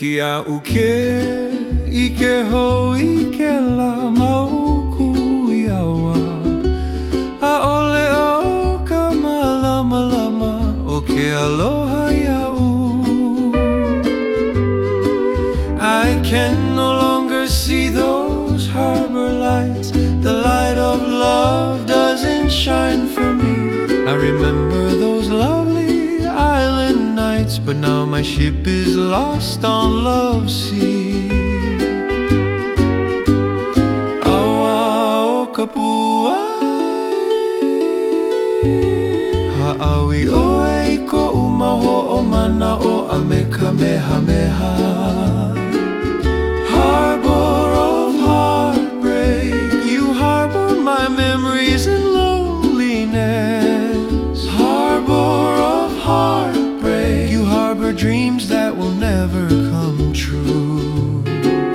Kia uke, ike ho, ike la mauku iawa. A ole o ka malama lama o ke aloha iau. I can no longer see those harbor lights. The light of love doesn't shine for me. I remember those lovely island nights, but now my ship is lost on Love's Sea. Awa o Kapuai, ha'awi oe ko umaho o mana o Amekamehameha. Harbor of heartbreak, you harbor my memories and loneliness. Harbor of heartbreak, you harbor dreams that will never come true.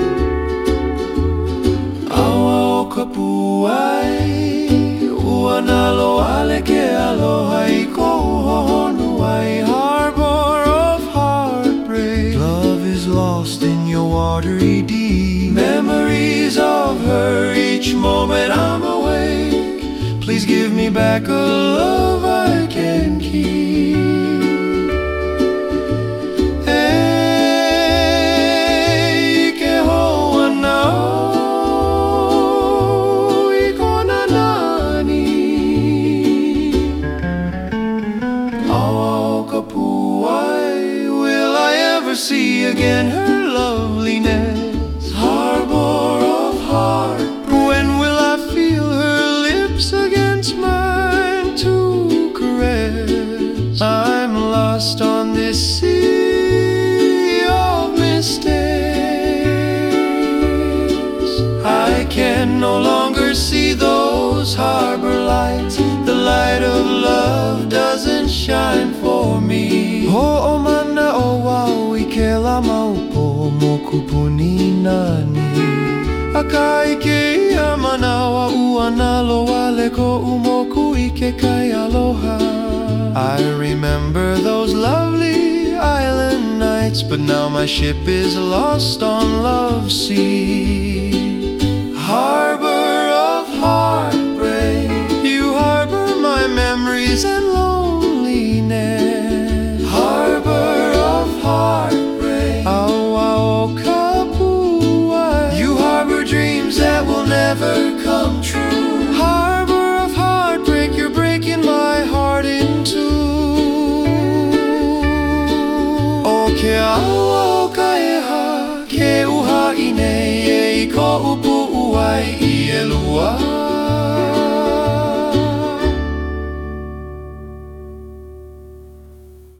Awa o Kapuai, ua nalo ale ke aloha i kou hohonuai. Harbor of heartbreak, love is lost in your watery deep. Memories of her each moment I'm awake. Please give me back a love I can keep. Hey, ke hoa nao, I kona nani. Awa o Kapuai, will I ever see again her loveliness? Harbor of heart, when will I feel her lips against mine to caress? I'm lost on this sea of mistakes. I can no longer see those harbor lights. The light of love doesn't shine for me. Ho'o mana o wau I ke la maupo mokupuni nani. Akai ke ia manawa ua nalo wale ko umoku I ke kai aloha. I remember those lovely island nights, but now my ship is lost on Love's Sea. Harbor of heartbreak, you harbor my memories and loneliness. Harbor of heartbreak, awa o Kapuai, you harbor dreams that will never come true. Harbor of heartbreak, you're breaking my heart in two. O ke aua o ka eha, ke uha I nei e I ko upu uai I elua.